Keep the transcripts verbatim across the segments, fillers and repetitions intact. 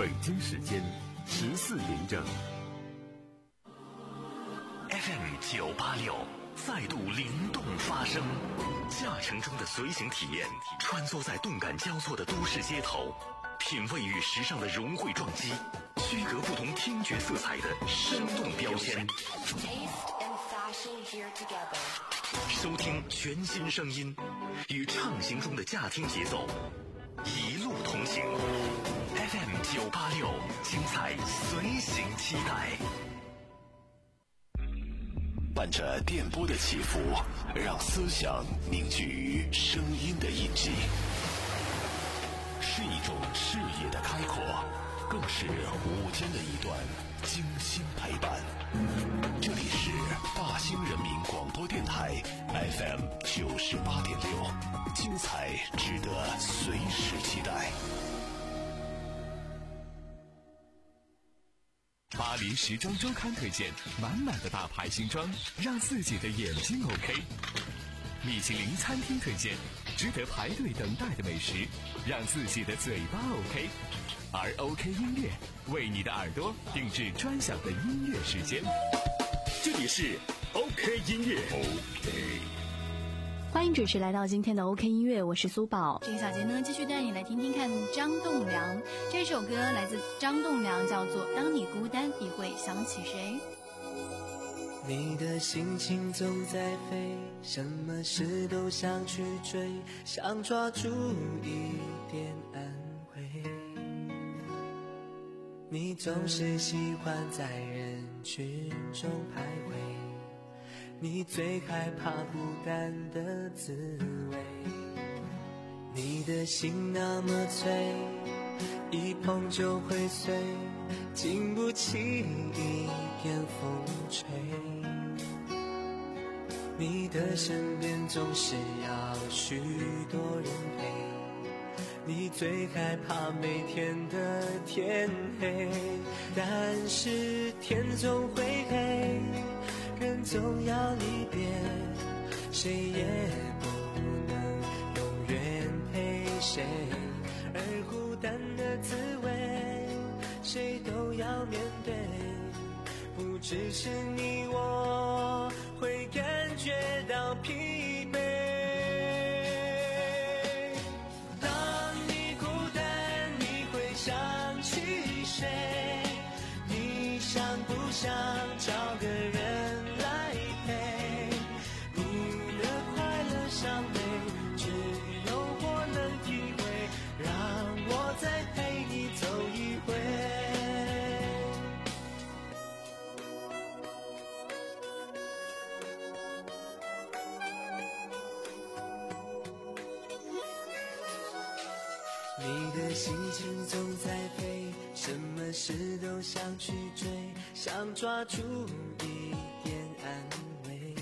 北京时间十四点整。 F M 九八六再度灵动发声，驾乘中的随行体验，穿梭在动感交错的都市街头，品味与时尚的融汇撞击，区隔不同听觉色彩的生动标签。收听全新声音，与畅行中的驾听节奏，一路同行。F M 九八六，精彩随行期待。伴着电波的起伏，让思想凝聚于声音的印记，是一种视野的开阔，更是午间的一段精心陪伴。这里是大兴人民广播电台 F M 九十八点六，精彩值得随时期待。 巴黎时装周刊推荐满满的大牌新装，让自己的眼睛 OK。米其林餐厅推荐值得排队等待的美食，让自己的嘴巴 OK。而 OK 音乐为你的耳朵定制专享的音乐时间。这里是 OK 音乐 OK。 欢迎准时来到今天的 OK 音乐，我是苏宝。 这个小节呢，继续带你来听听看张栋梁。这首歌来自张栋梁，叫做《当你孤单，你会想起谁》。 你的心情总在飞，什么事都想去追，想抓住一点安慰。你总是喜欢在人群中徘徊，你最害怕孤单的滋味。你的心那么脆，一碰就会碎，经不起一点风吹。你的身边总是要许多人陪，你最害怕每天的天黑。但是天总会黑，人总要离别，谁也不能永远陪谁。而孤单的滋味，谁都要面对，不只是你我会感觉到疲惫。当你孤单，你会想起谁？你想不想找个人来陪？你的快乐伤悲，只有我能体会，让我再陪你走一回。你的心情总在飞，什么事都想去追，想抓住一点安慰。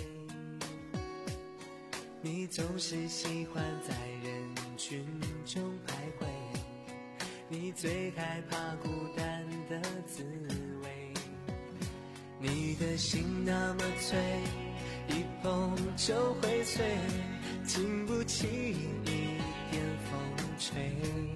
你总是喜欢在人群中徘徊，你最害怕孤单的滋味。你的心那么脆，一碰就会碎，经不起一点风吹。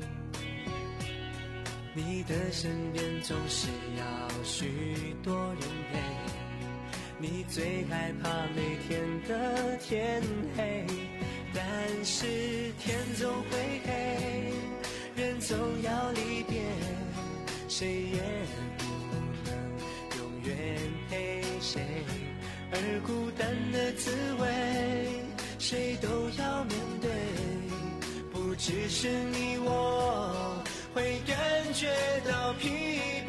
你的身边总是要许多人陪，你最害怕每天的天黑。但是天总会黑，人总要离别，谁也不能永远陪谁。而孤单的滋味，谁都要面对，不只是你我会感觉到疲惫。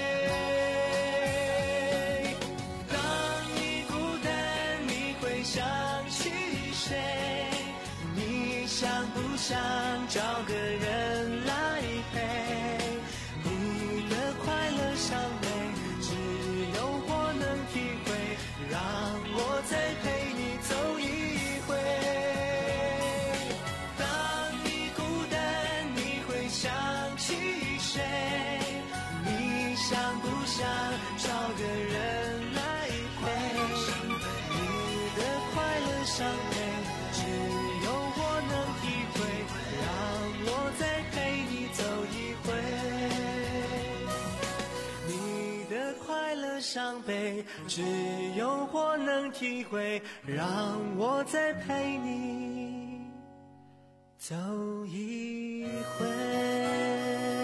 当你孤单，你会想起谁？你想不想找个人来陪？你的快乐伤悲，只有我能体会，让我再陪你走一回。当你孤单，你会想起谁？你想不想找个人来陪？你的快乐伤悲，只有我能体会，让我再的伤悲，只有我能体会，让我再陪你走一回。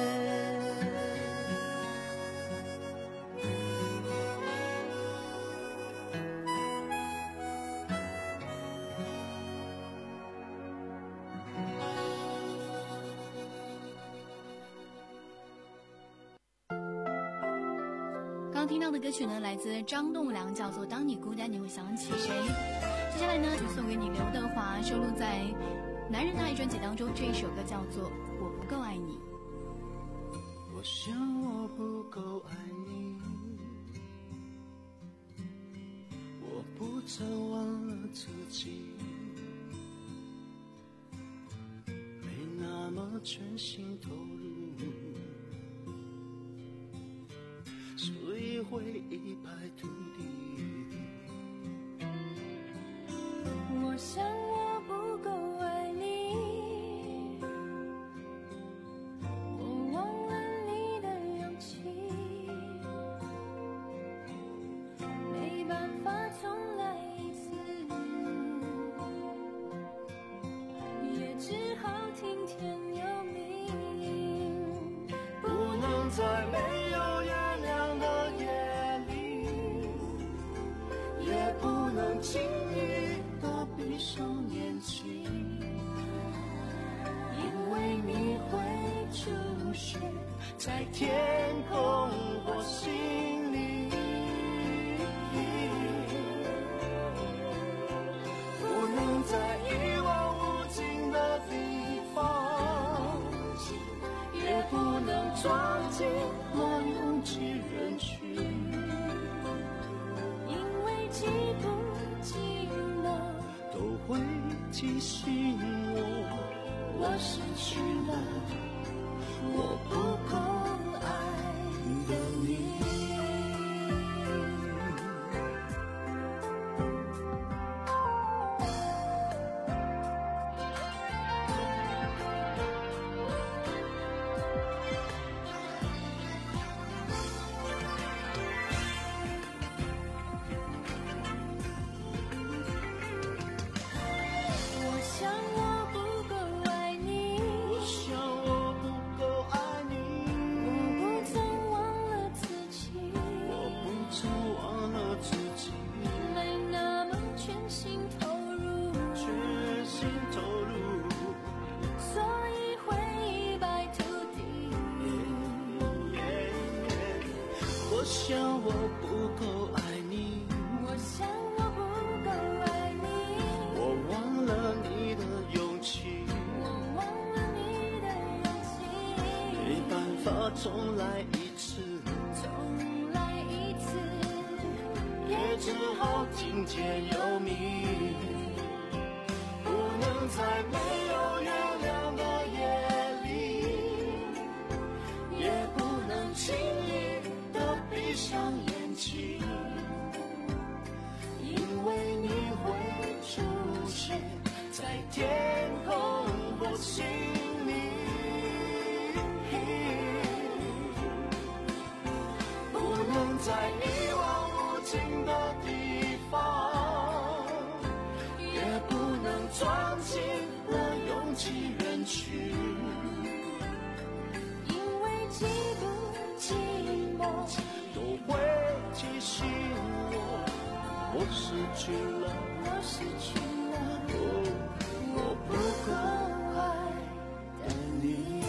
刚听到的歌曲呢，来自张栋梁，叫做《当你孤单你会想起谁》。接下来呢，就送给你刘德华收录在《男人的爱》专辑当中，这一首歌叫做《我不够爱你》。 我想我不够爱你，我不曾忘了自己，没那么全心投入，所以会一败涂地。 我想我不够爱你，我忘了你的勇气，没办法重来一次，也只好听天由命，不能再没有月亮的夜里，也不能轻易的闭上眼睛，因为你会出现在天空或心里，不能在一望无尽的地方，也不能撞进那拥挤人群，因为寂不寂寞都会提醒我，我失去了我不够爱的你。我想我不够爱你，我想我不够爱你，我忘了你的勇气，我忘了你的勇气，没办法重来一次，重来一次，也只好听天由命，不能在没有月亮的夜里，也不能轻易闭上眼睛，因为你会出现在天空或心里，不能在一望无尽的地方，也不能撞进那拥挤人群，因为寂不寂寞都会提醒我，我失去了，我失去了，哦，我不够爱的你。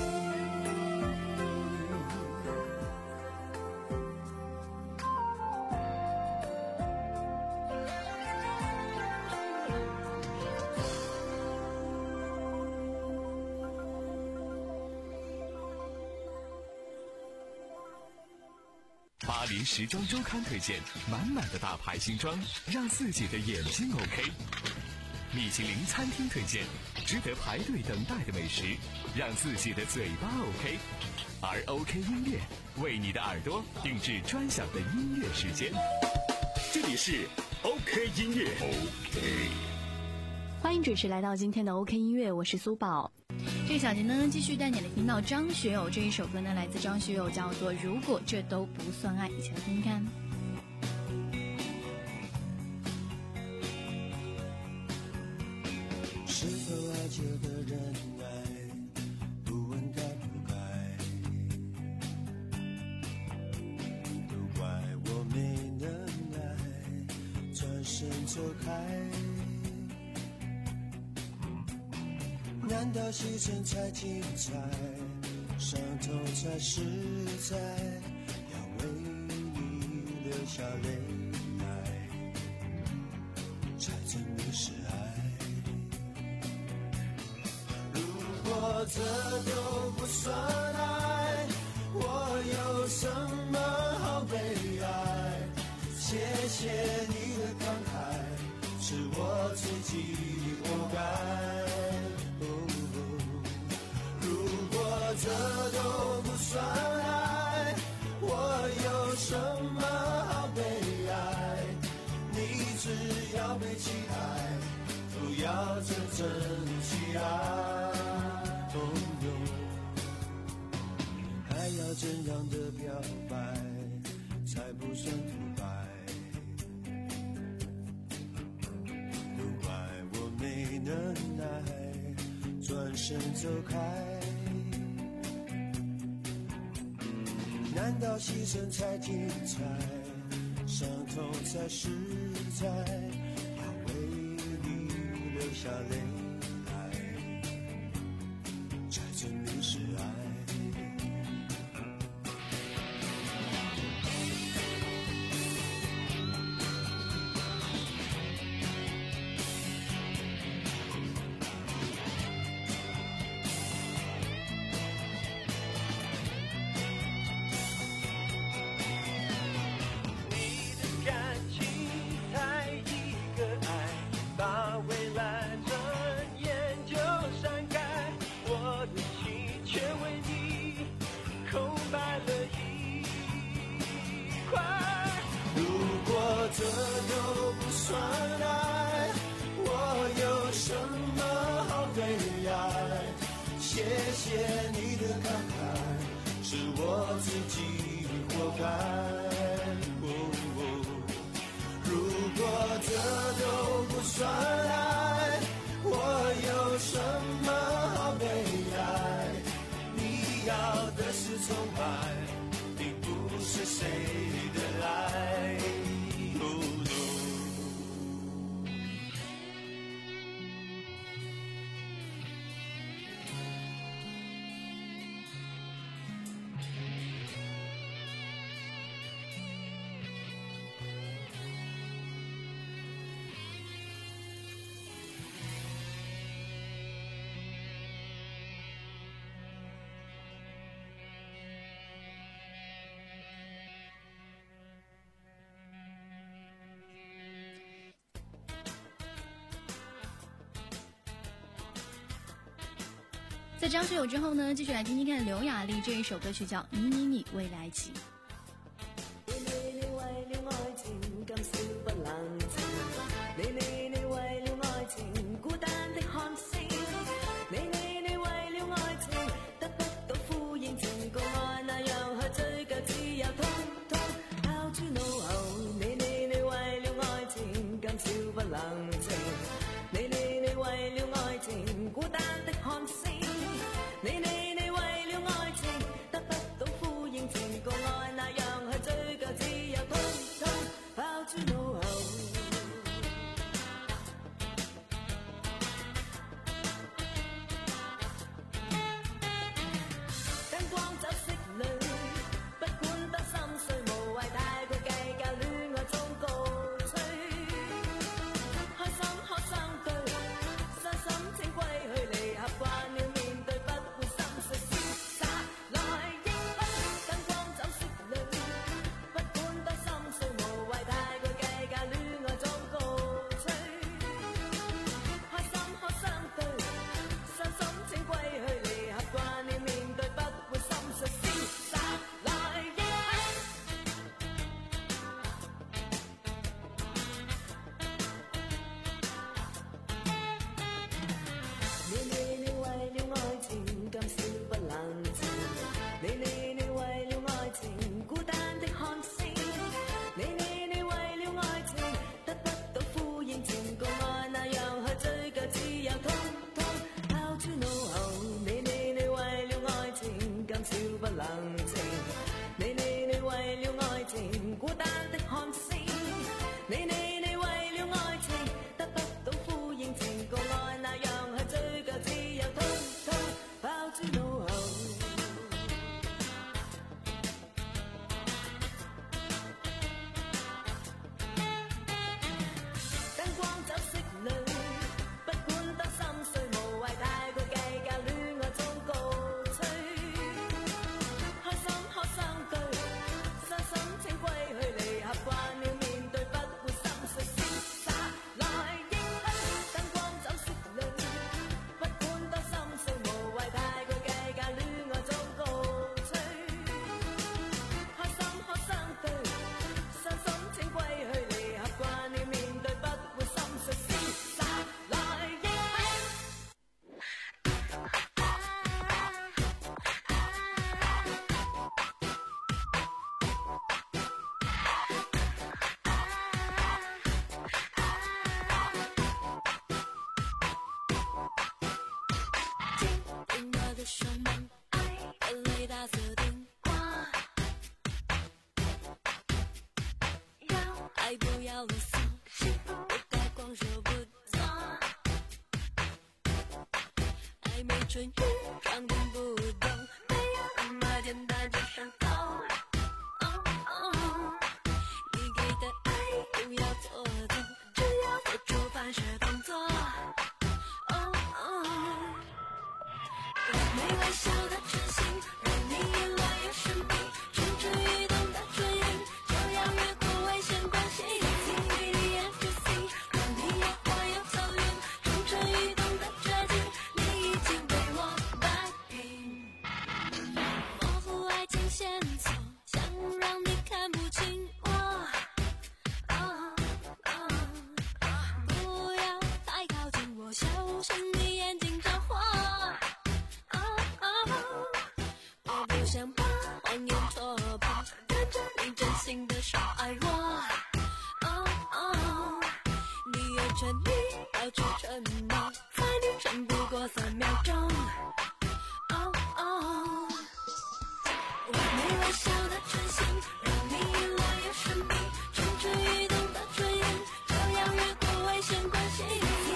巴黎时装周刊推荐满满的大牌新装，让自己的眼睛 OK。米其林餐厅推荐值得排队等待的美食，让自己的嘴巴 OK。而 OK 音乐为你的耳朵定制专享的音乐时间。这里是 OK 音乐 OK。 欢迎准时来到今天的 OK 音乐，我是苏宝。 这个小节呢，继续带你来听到张学友这一首歌呢，来自张学友，叫做《如果这都不算爱》，一起来听听看。 身走开，难道牺牲才精彩，伤痛才实在，要为你流下泪来，才证明是爱。如果这都不算爱，我有什么好悲哀？谢谢你的慷慨，是我自己活该。哦哦、如果这都不算爱，我有什么好悲哀？你只要被期待，不要真正起爱。哦哦、还要怎样的表白才不算土白？没能耐，转身走开，难道牺牲才精彩，伤痛才实在，要为你流下泪来，才证明是爱。这都不算爱，我有什么好悲哀？谢谢你的慷慨，是我自己活该。哦哦、如果这都不算爱，我有什么好悲哀？你要的是崇拜，并不是谁的爱。 在张学友之后呢，继续来听听看刘雅丽这一首歌曲叫《你你你为了爱情》。 你你你為了愛情今宵不冷靜，你你你為了愛情孤單的看星，你你你為了愛情得不到呼應，情共愛那樣去追究，只有通通拋諸腦後。你你你為了愛情今宵不冷靜，你你你為了愛情孤單的看星。你你你為了愛情得不到呼應，情共愛那樣去追究，只有通通拋諸腦後。 春雨，让听不懂，没有那么简单就上头。哦哦，你给的爱不要做作，只要做出反射动作。哦哦，没微笑的真心，让你眼泪有生命，蠢蠢欲动的唇印，就要越过危险关系。想把谎言戳破，看着你真心的说爱我。哦哦，你有权利保持沉默，猜你撑不过三秒钟。哦哦，我没微笑的真心，让你眼泪有生命，蠢蠢欲动的唇印，就要越过危险关系。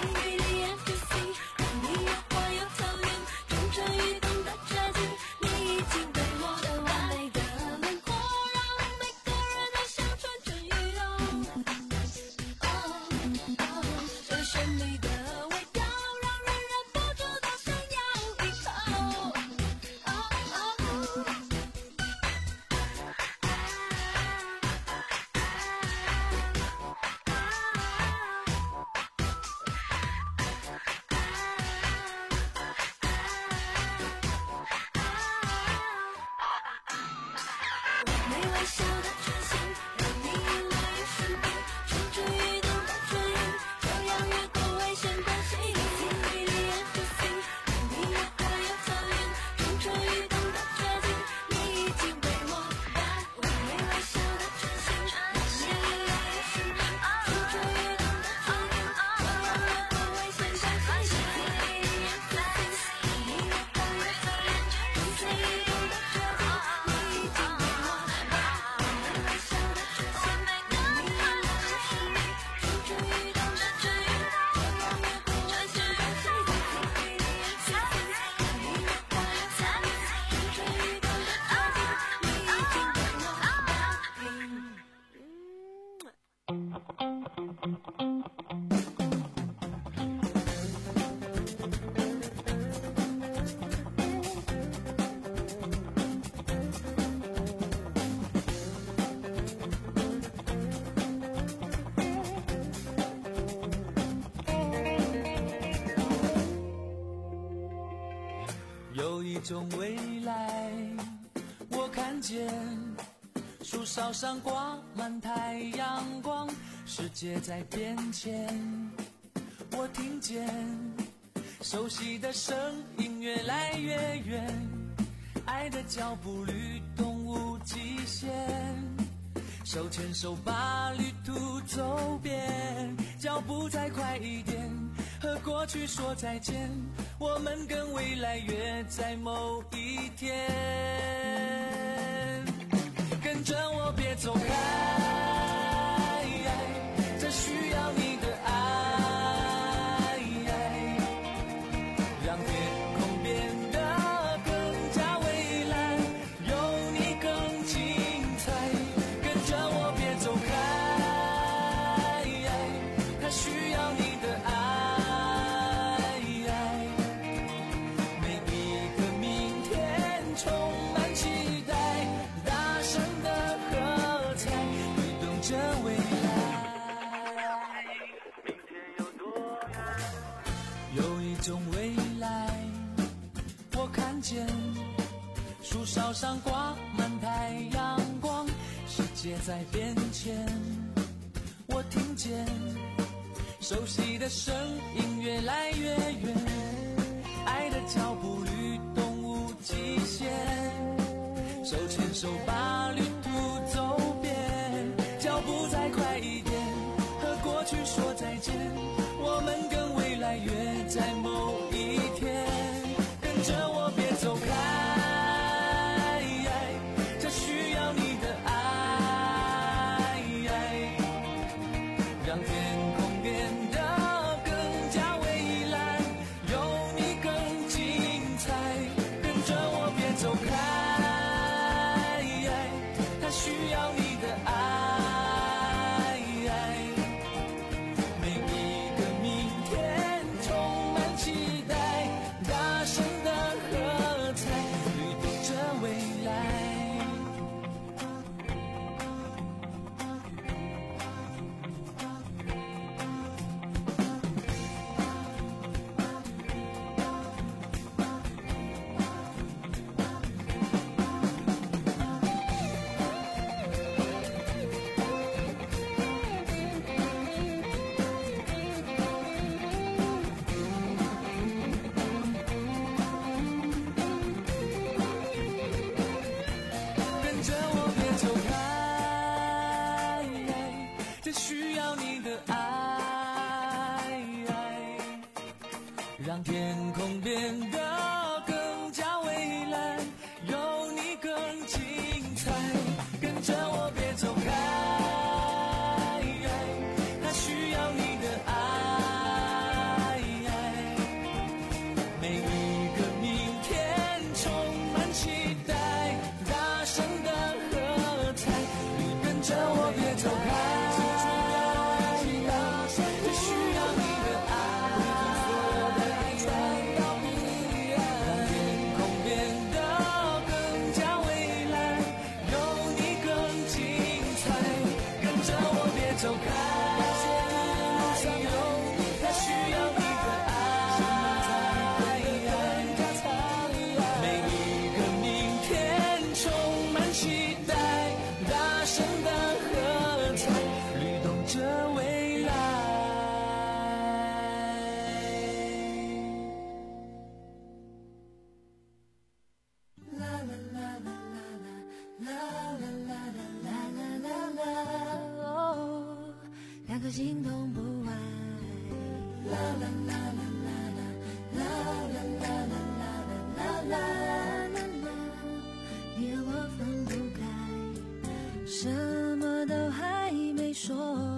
有一种未来，我看见树梢上挂满太阳光，世界在变迁，我听见熟悉的声音越来越远，爱的脚步律动无极限，手牵手把旅途走遍，脚步再快一点，和过去说再见，我们跟未来约在某一天，跟着我别走开，这需要你的爱，让天空变得更加蔚蓝，有你更精彩，跟着我别走开，它需要你的爱。种未来，我看见树梢上挂满太阳光，世界在变迁，我听见熟悉的声音越来越远，爱的脚步律动无极限，手牵手把旅途走遍，脚步再快一点，和过去说再见，我们跟未来约在某一天，跟着我别走开，这需要你的爱，让天空变得更加蔚蓝，有你更精彩， 需要你的爱，每一个明天充满期待，大声的喝彩，律动着未来。让天空变得更加蔚蓝，有你更精彩。跟着我别走开，它需要你的爱。每一个明天充满期待，大声的喝彩。你跟着我别走开。走开，它需要你的爱。每一个明天充满期待，大声的喝彩，律动着未来。啦啦啦啦啦啦啦啦啦啦啦啦啦。两颗心动不爱，啦啦啦啦啦啦啦啦啦啦啦啦啦啦，你和我分不开，什么都还没说，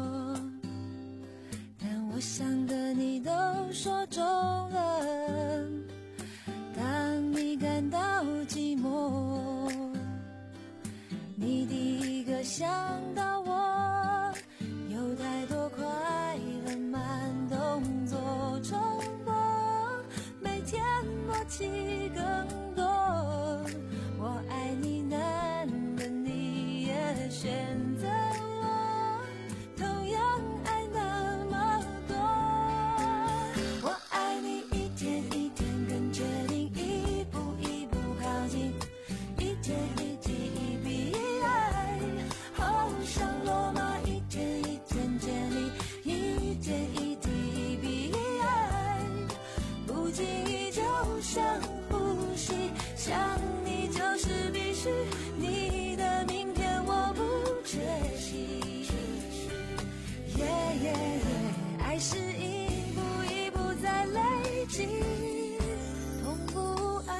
但我想的你都说中了。当你感到寂寞，你第一个想到我。有太多快乐慢动作重播，每天默契更多。我爱你难的你也选择我，同样爱那么多。我爱你一天一天更决定，一步一步靠近，一天一滴一笔一爱，好像罗马一天一天建立，一点一滴一笔一爱，不经意就像呼吸，想你就是必须，你的明天我不缺席。耶耶耶，爱是一步一步在累积，痛不爱。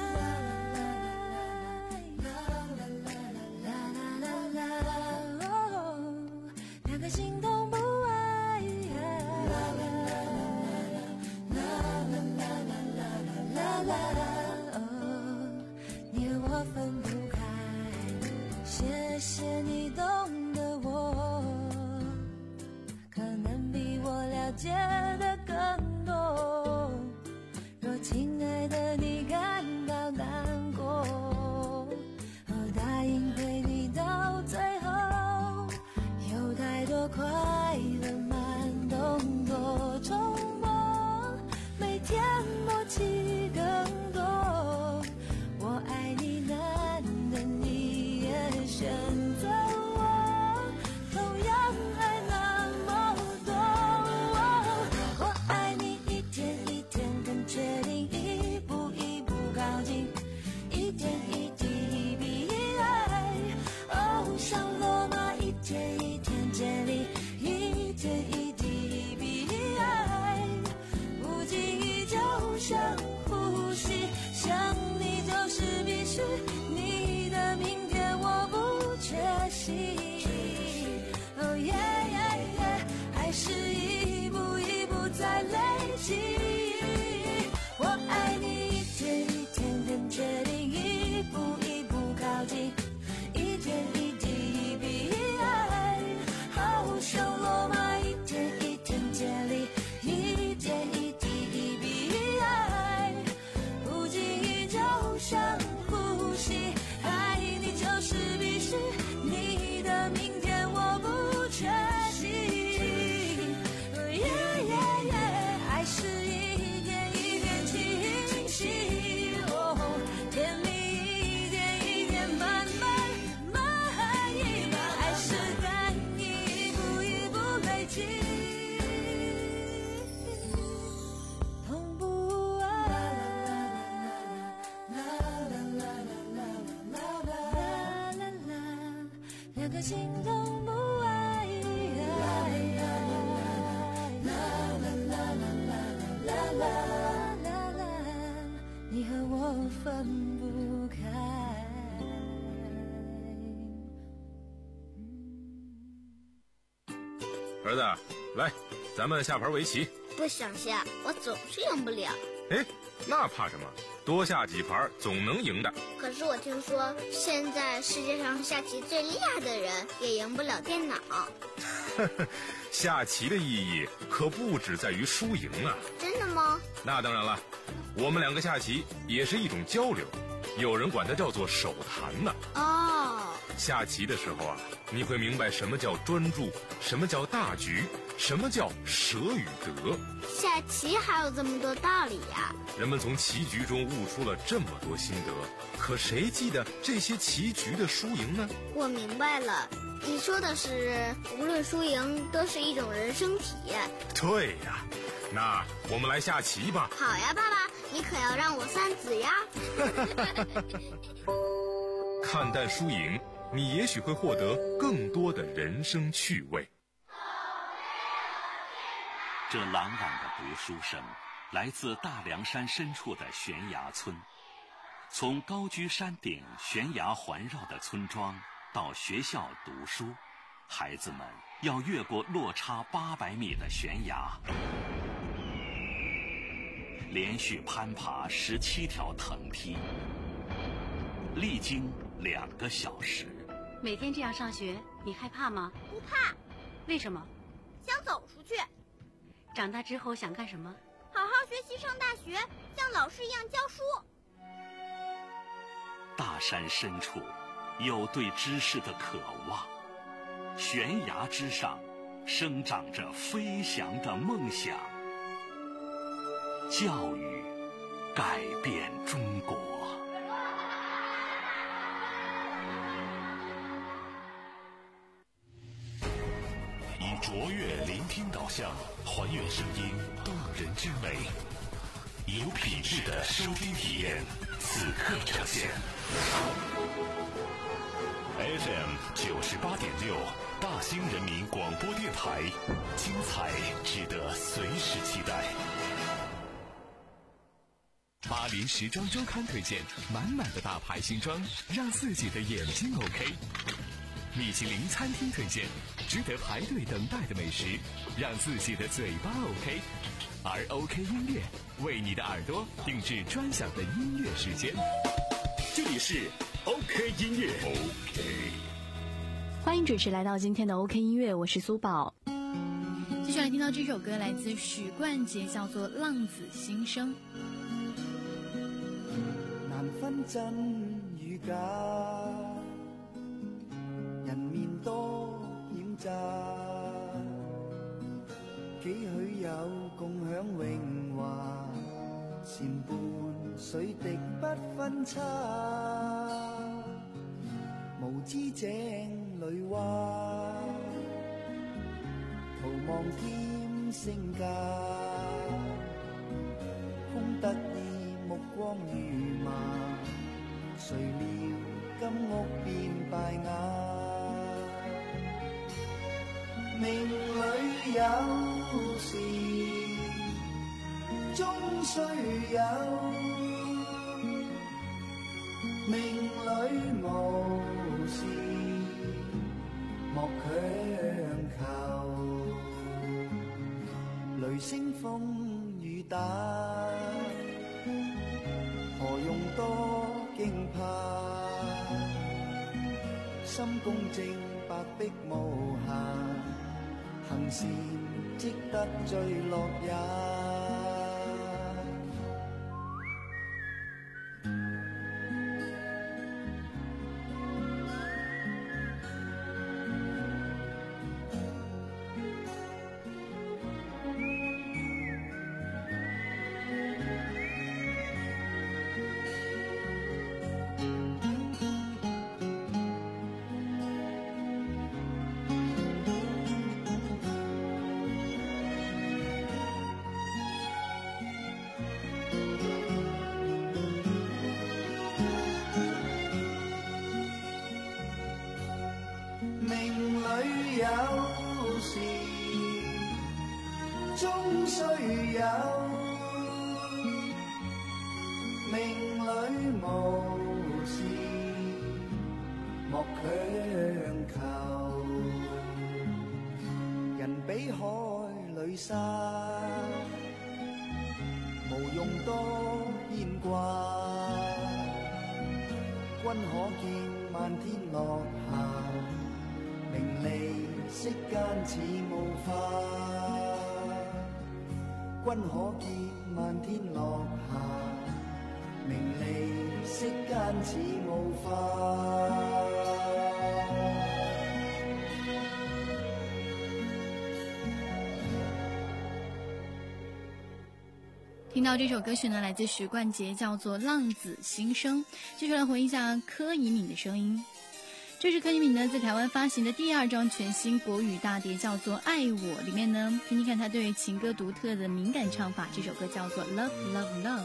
啦啦啦啦啦啦啦啦，两颗心动不爱。啦啦啦啦啦啦啦啦啦啦，你和我分不开。谢谢你懂得我，可能比我了解的更多。若亲爱的你感到难过，我答应陪你到最后。有太多快乐慢动作重播，每天默契更多。我爱你难的你也选择我，同样爱那么多。我爱你一天一天更确定，一步一步靠近，一点一滴一笔一爱，哦，像罗马一天一天建立，一点一滴一笔一爱，不经意就像呼吸，想你就是必须，你的明天我不缺席。哦耶耶耶，爱是一步一步在累积，我爱你一天一天更确定，一步一步靠近，一点一滴一两颗心动不爱。啦啦啦啦啦啦啦啦，你和我分不开。 儿子，来，咱们下盘围棋。 不想下，我总是赢不了。 哎，那怕什么？多下几盘总能赢的。 可是我听说，现在世界上下棋最厉害的人也赢不了电脑。 下棋的意义可不只在于输赢啊！ 真的吗？ 那当然了，我们两个下棋也是一种交流，有人管它叫做手谈呢。 哦， 下棋的时候啊，你会明白什么叫专注，什么叫大局，什么叫舍与得。 下棋还有这么多道理呀！ 人们从棋局中悟出了这么多心得，可谁记得这些棋局的输赢呢？ 我明白了，你说的是无论输赢都是一种人生体验。 对呀，那我们来下棋吧。 好呀，爸爸，你可要让我三子呀。 看淡输赢，你也许会获得更多的人生趣味。 这朗朗的读书声来自大凉山深处的悬崖村。从高居山顶悬崖环绕的村庄到学校读书，孩子们要越过落差八百米的悬崖，连续攀爬十七条藤梯，历经两个小时。 每天这样上学，你害怕吗？ 不怕。 为什么？ 想走出去。 长大之后想干什么？ 好好学习，上大学，像老师一样教书。 大山深处有对知识的渴望，悬崖之上生长着飞翔的梦想。教育改变中国。以卓越聆听导向，还原声音动人之美，有品质的收听体验，此刻呈现。F M 九十八点六，大兴人民广播电台，精彩值得随时期待。 巴黎时装周刊推荐，满满的大牌新装，让自己的眼睛 OK。米其林餐厅推荐，值得排队等待的美食，让自己的嘴巴 OK。而 OK 音乐为你的耳朵定制专享的音乐时间。这里是 OK 音乐 OK。 欢迎准时来到今天的 OK 音乐，我是苏宝。 接下来听到这首歌来自许冠杰，叫做《浪子心声》。 難分真與假，人面多險詐，幾許有共享榮華，禪伴水滴不分差，無知井裏蛙，徒望添身價，空得意目光如麻，誰料金屋變敗瓦。命裏有時終須有，命裏無事莫強求。雷聲風雨打，何用多驚怕？心公正，白璧無瑕，行善積得最樂也。 命里有时终须有，命里无事莫强求。人比海里沙，无用多牵挂。君可见漫天落霞，名利息间似雾化。君可见漫天落霞，名利息间似雾化。 听到这首歌曲呢，来自许冠杰，叫做《浪子心声》。接下来回忆一下柯以敏的声音。这是柯以敏呢在台湾发行的第二张全新国语大碟，叫做《爱我》。里面呢，听听看他对情歌独特的敏感唱法。这首歌叫做《Love Love Love》。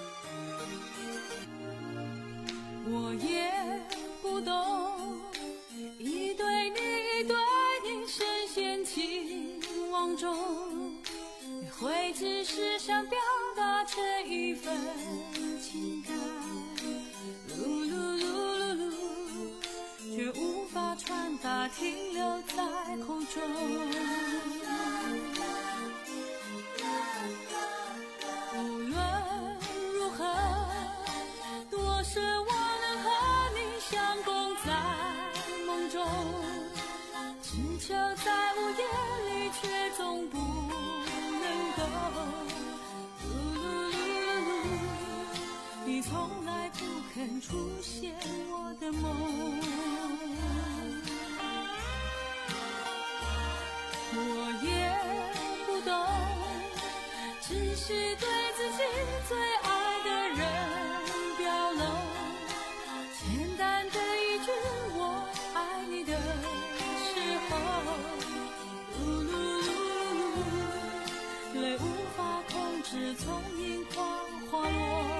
我也不懂，一对你一对你深陷情网中，你会只是想表达这一份情感，噜噜噜噜噜，却无法传达，停留在口中。无论如何，多奢我能和你相共在梦中，只求在午夜里，却总不能够。你从来不肯出现我的梦，我也不懂，只是对自己最爱的人表露，简单的一句我爱你的时候，噜噜噜噜，泪无法控制从眼眶滑落。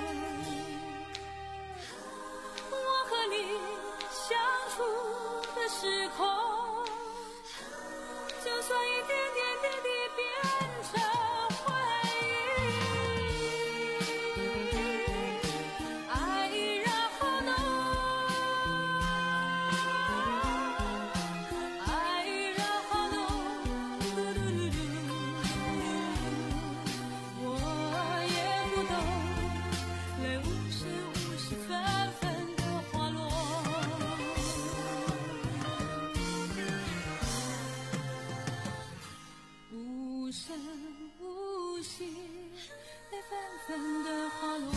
和你相处的时空，就算一点点点滴变成回忆，爱依然好浓，爱依然好浓，嘟嘟嘟嘟，我也不懂，泪无时无时纷纷无声无息，泪纷纷的滑落。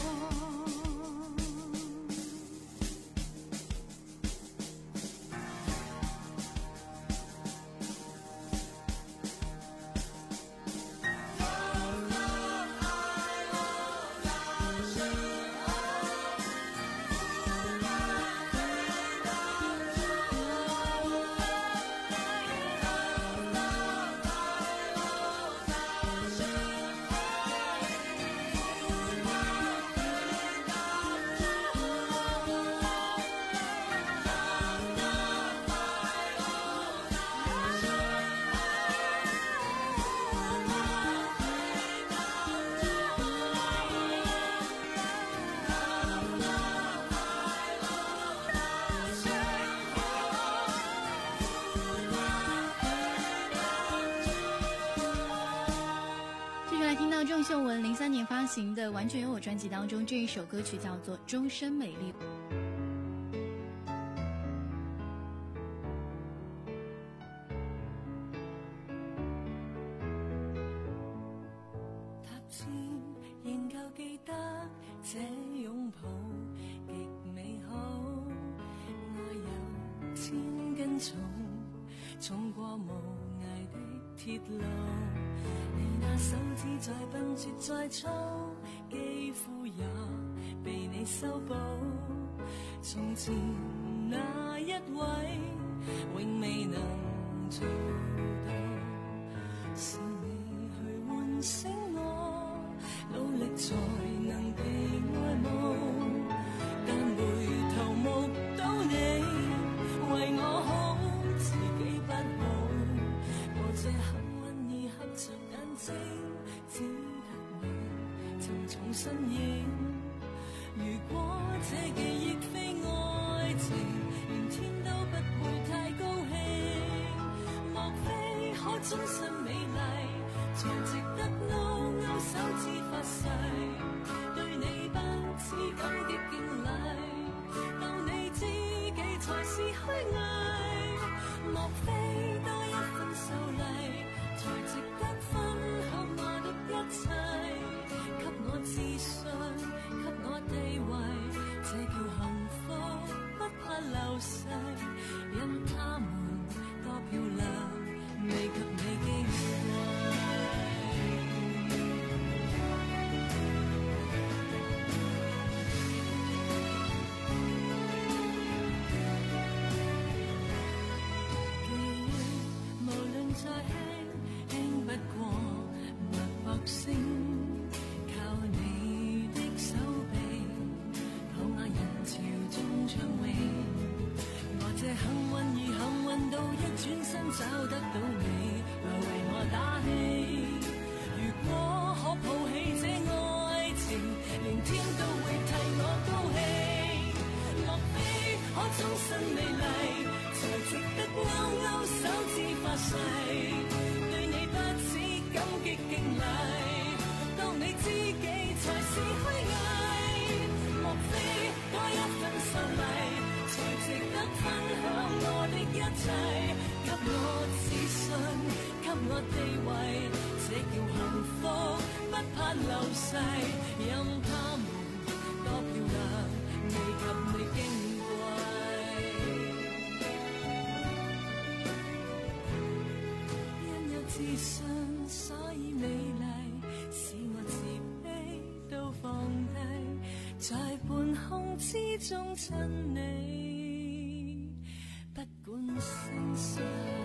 郑秀文零三年发行的《完全有我》专辑当中，这一首歌曲叫做《终身美丽》。 踏前仍舊記得這擁抱極美好，愛有千斤重，重過無涯的鐵路。你那手指再笨拙再粗，肌膚也被你修補。從前那一位永未能做到，是你去喚醒我，努力才能被愛慕。但回頭目睹你為我好身影。如果這記憶非愛情，連天都不會太高興。莫非可終身美麗，才值得勾勾手指發誓，對你不知感激敬禮，當你知己才是虛偽。莫非多一份秀麗，才值得分享我的一切，給我自信，給我地位，這叫幸福，不怕流逝，因他們多漂亮，未及你矜貴。記憶無論再輕，輕不過脈搏聲，靠你的手臂，躺下人潮中暢泳。我這幸運兒幸運到一轉身找得到你，來為我打氣。如果可抱起這愛情，連天都會替我高興。莫非可終身美麗，才值得勾勾手指發誓，對你不止感激敬禮，當你知己才是虛偽。莫非多一份秀麗，才值得分享我的一切，給我自信，給我地位，這叫幸福，不怕流逝，任他們多漂亮，未及你矜貴。因有自信，所以美麗，使我自卑都放低，在半空之中親你，不管生死。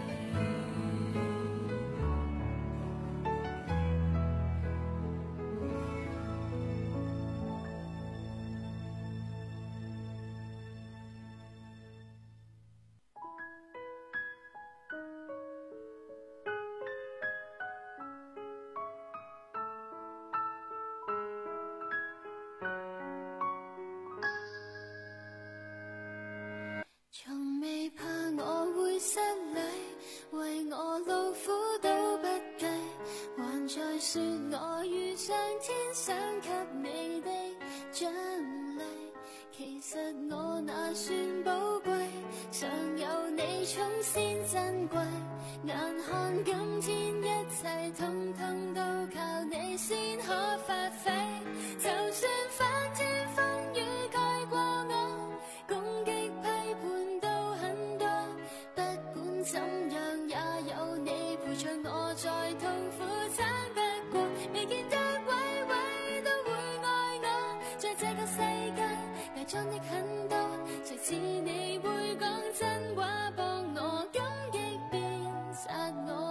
從未怕我會失禮，為我勞苦都不計，還在說我遇上天想給你的獎勵。其實我那算寶貴，常有你寵先珍貴。眼看今天一切通通都靠你先可發揮，就算翻天風雨蓋過我，攻擊批判都很多，不管怎樣也有你陪着我，再痛苦撐不過，未見得位位都會愛我，在這個世界偽裝的很多，誰似你會講真話幫我，感激變殺我。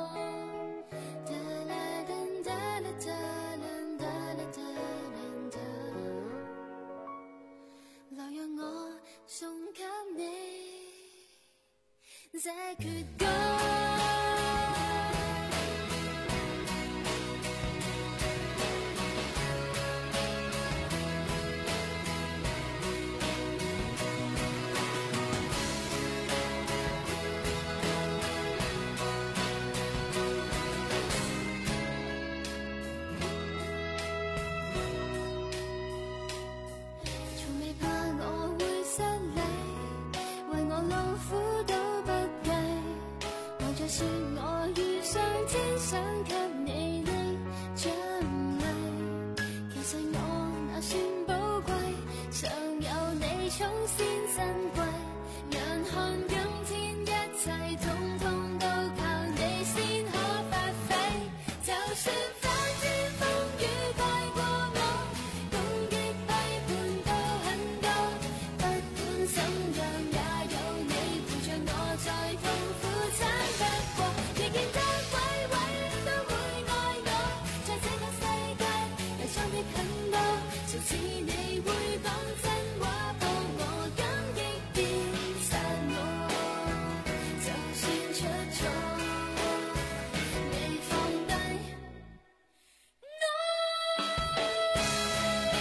來讓我送給你這闕歌。說我遇上天想給你的獎勵，其實我那算寶貴，常有你寵先珍貴。眼看今天一切通通都靠你先可發揮，就算翻天風雨蓋過我，攻擊批判都很多，不管怎樣也有你陪着我，在痛苦撐不過，未見得位位都會愛我，在這個世界偽裝的很多，誰似你會講真話幫我，感激變殺我，就算出錯未放低我。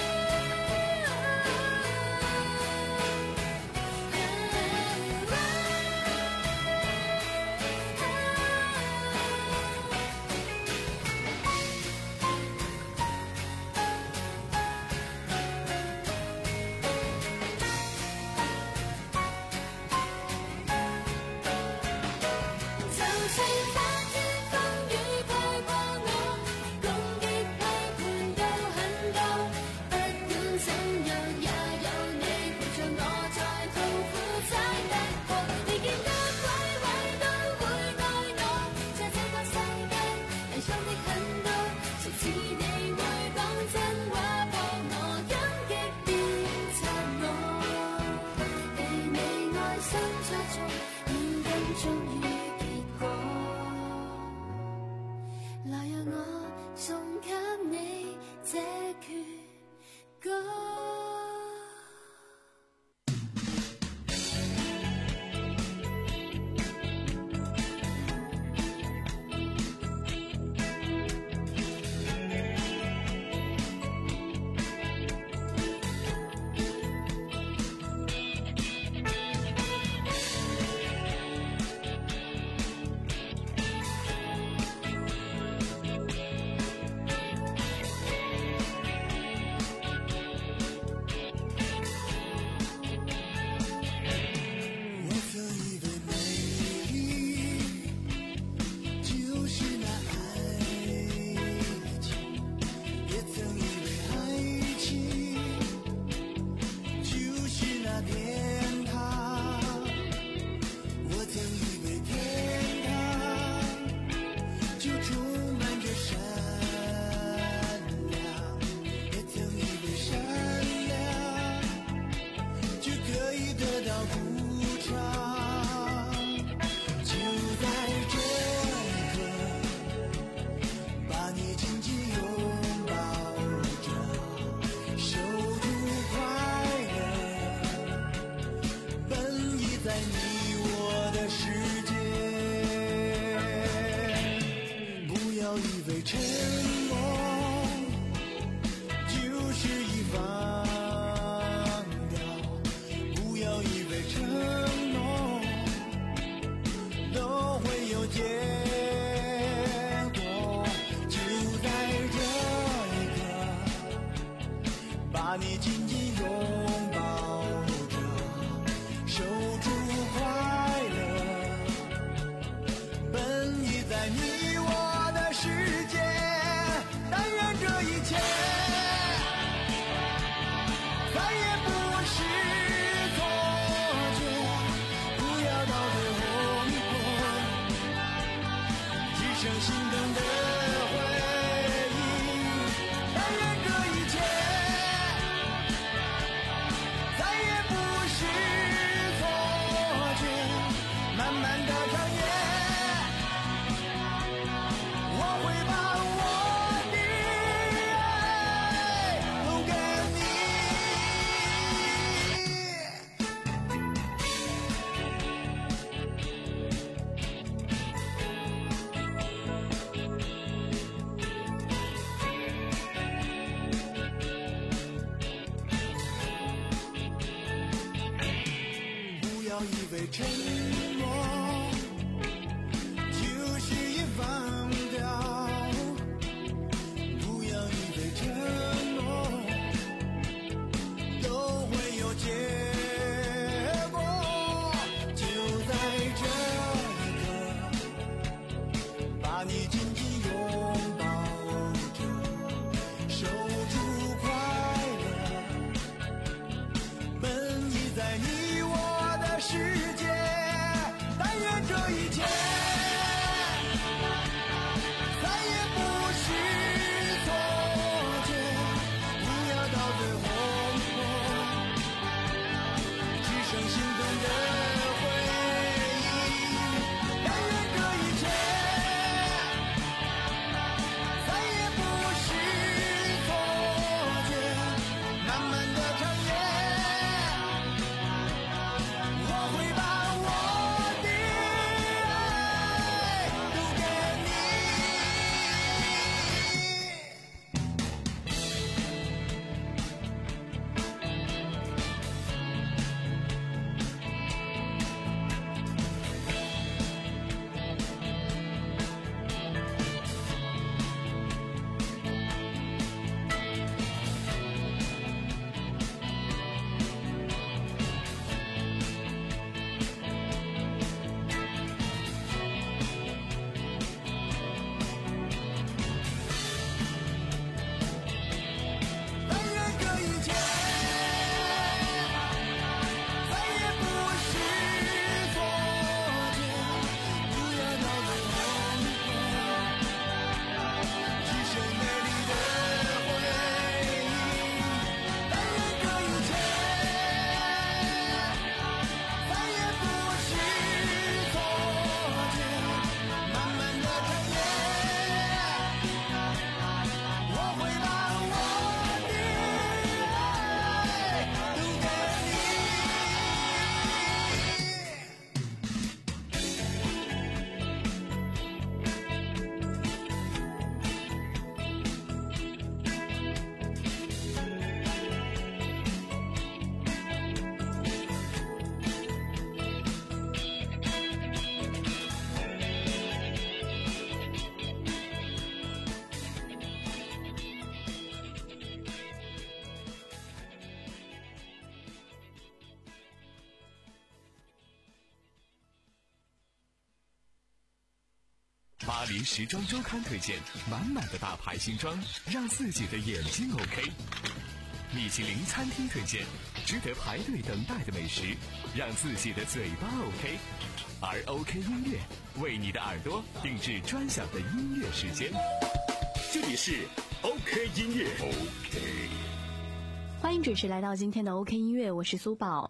巴黎时装周刊推荐满满的大牌新装，让自己的眼睛 OK。米其林餐厅推荐值得排队等待的美食，让自己的嘴巴 OK。而 OK 音乐为你的耳朵定制专享的音乐时间。 这里是 OK 音乐 OK。 欢迎准时来到今天的 OK 音乐，我是苏宝。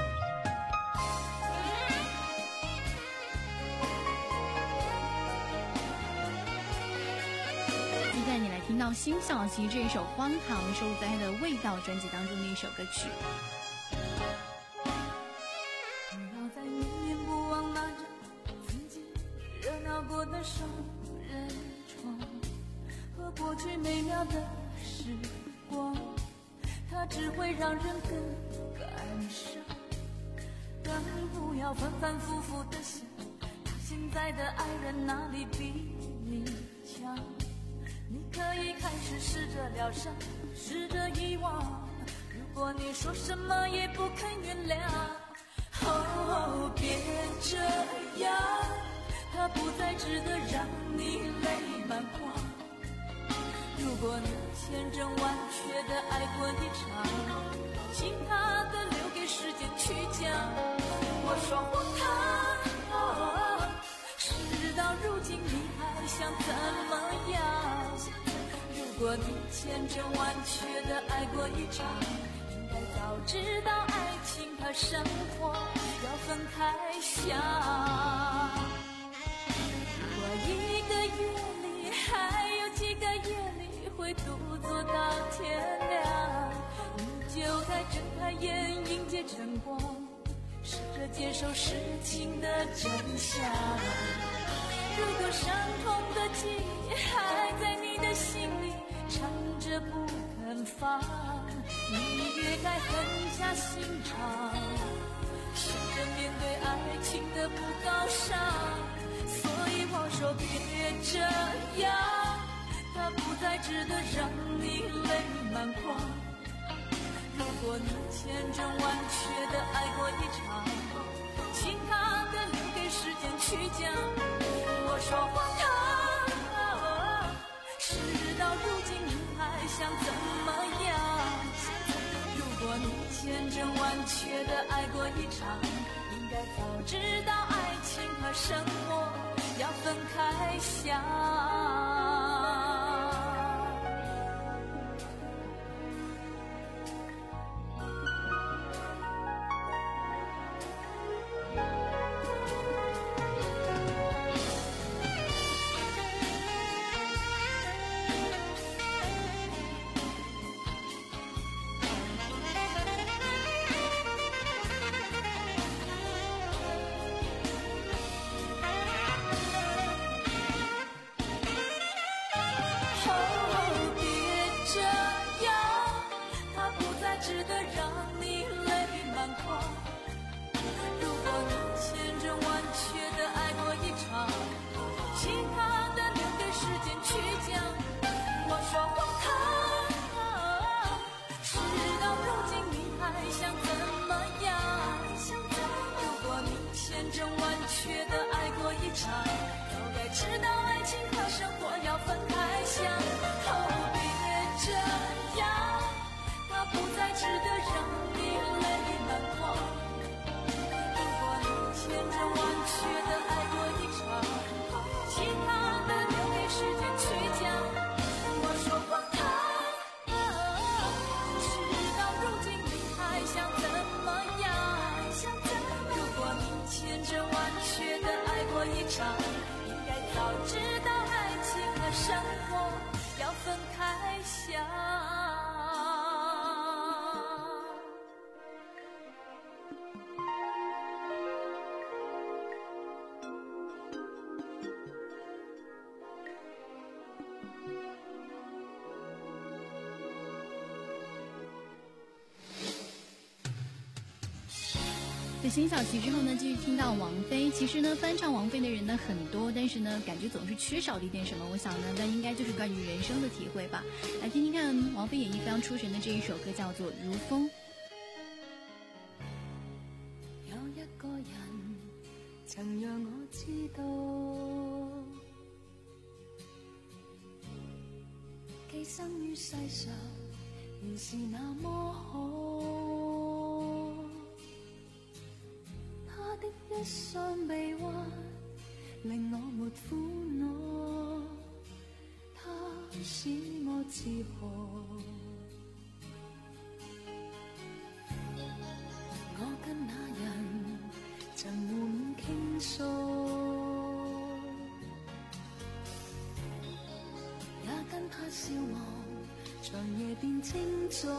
接下来你来听到辛晓琪这一首《荒唐》，收录在她的《味道》专辑当中的一首歌曲。 不要再念念不忘那张曾经热闹过的双人床，和过去美妙的时光，它只会让人更感伤。更不要反反复复的想，他现在的爱人哪里比你强？你可以开始试着疗伤，试着遗忘。如果你说什么也不肯原谅，哦，别这样，他不再值得让你泪满眶。如果你千真万确的爱过一场，请他的留给时间去讲。我说荒唐，哦，事到如今你还想怎么样？如果你千真万确的爱过一场，应该早知道爱情和生活要分开想。如果一个月里还有几个夜里会独坐到天亮，你就该睁开眼迎接晨光，试着接受事情的真相。如果伤痛的记忆还在你的心里缠着不肯放，你也该狠下心肠，试着面对爱情的不高尚。所以我说别这样，它不再值得让你泪满眶。如果你千真万确的爱过一场，请他的留给时间去讲。我说荒唐，事到如今你还想怎么样？如果你千真万确的爱过一场，应该早知道爱情和生活要分开想。应该早知道爱情和生活要分开想。 在辛晓琪之后呢，继续听到王菲。其实呢，翻唱王菲的人呢很多，但是呢，感觉总是缺少了一点什么。我想呢，那应该就是关于人生的体会吧。来听听看王菲演绎非常出神的这一首歌，叫做《如风》。 有一个人曾让我知道， 寄生於世上，原是那麼好。他的一雙臂彎，令我沒苦惱，他使我自豪。我跟那人曾互勉傾訴，也跟他笑望長夜變清早。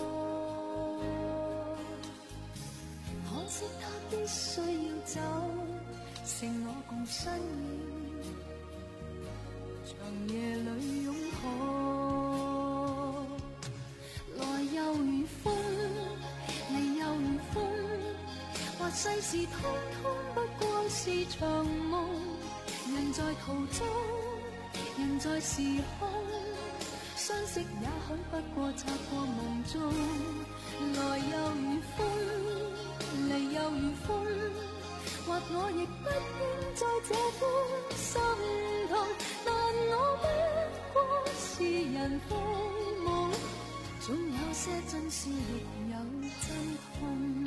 可惜他必須要走，剩我共身影，長夜裏擁抱。來又如風，離又如風，或世事通通不過是場夢。人在途中，人在時空，相識也許不過擦過夢中。來又如風，離又如風，或我亦不應再這般心痛，但我不過是人非夢，總有些真笑亦有真痛。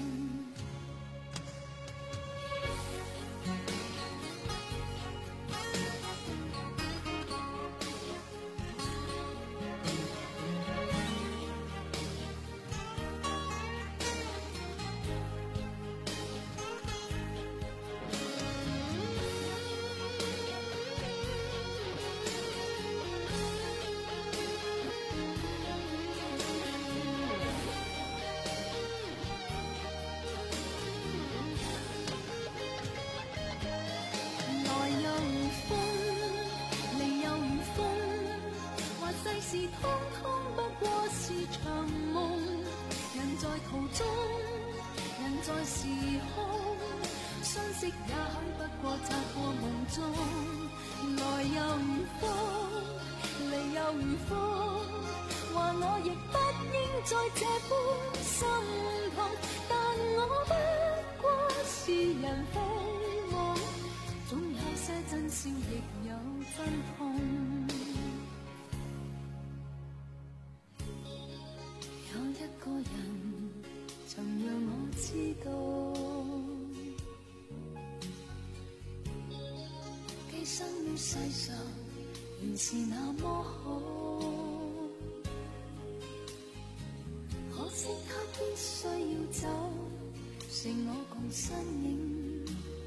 通通不過是場夢，人在途中，人在時空，相識也許不過擦過夢中。來又如風，離又如風，話我亦不應再這般心痛，但我不過是人非夢，總有些真笑亦有真痛。一個人曾讓我知道，寄生於世上原是那麼好。可惜他必須要走，剩我共身影，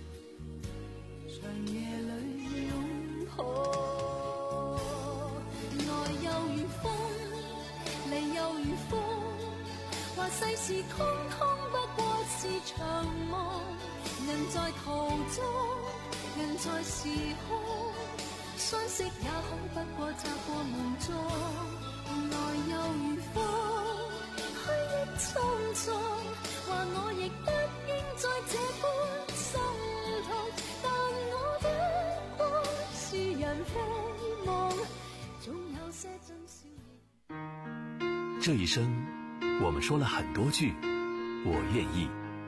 長夜裏擁抱。來又如風，離又如風，話世事通通不過是場夢，人在途中，人在時空，相識也許不過擦過夢中。來又如風，虛憶匆匆，話我亦不應再這般心痛，但我不過是人非夢，總有些真笑。 這一生我們說了很多句我願意。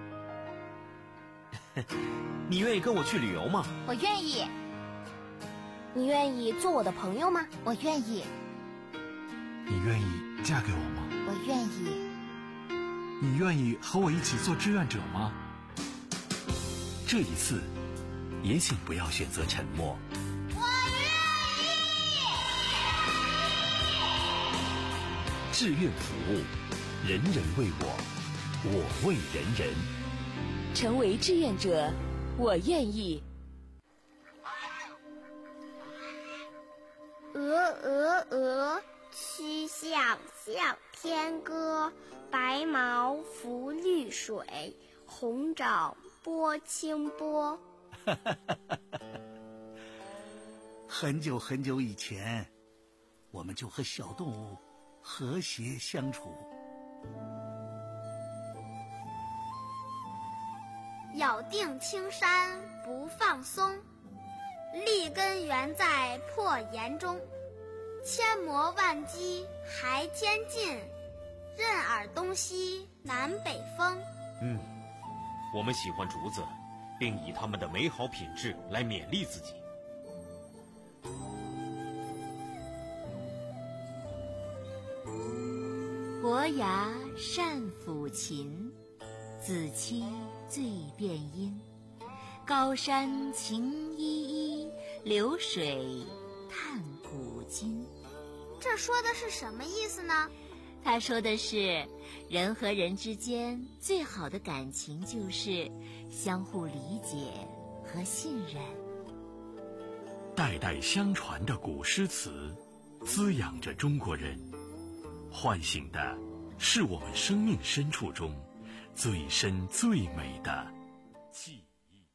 你願意跟我去旅遊嗎？ 我願意。你願意做我的朋友嗎？我願意。 你願意嫁給我嗎？ 我願意。 你願意和我一起做志願者嗎？ 這一次也請不要選擇沉默。 我願意。 志願服務，人人為我，我為人人。 成為志願者，我願意。 鹅鹅鹅，曲項向天歌。白毛浮綠水，紅爪撥清波。 很久很久以前，我們就和小動物和諧相處。 咬定青山不放鬆，立根原在破岩中。千磨萬擊還天進，任爾東西南北風。 嗯，我們喜歡竹子，並以它們的美好品質來勉勵自己。 伯牙善抚琴，子期最辨音。高山晴依依，流水叹古今。 这说的是什么意思呢？ 他说的是，人和人之间最好的感情就是相互理解和信任。 代代相传的古诗词，滋养着中国人，唤醒的是我们生命深处中最深最美的记忆。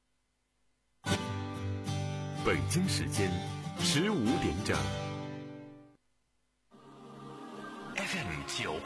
北京时间十五点整。 F M 九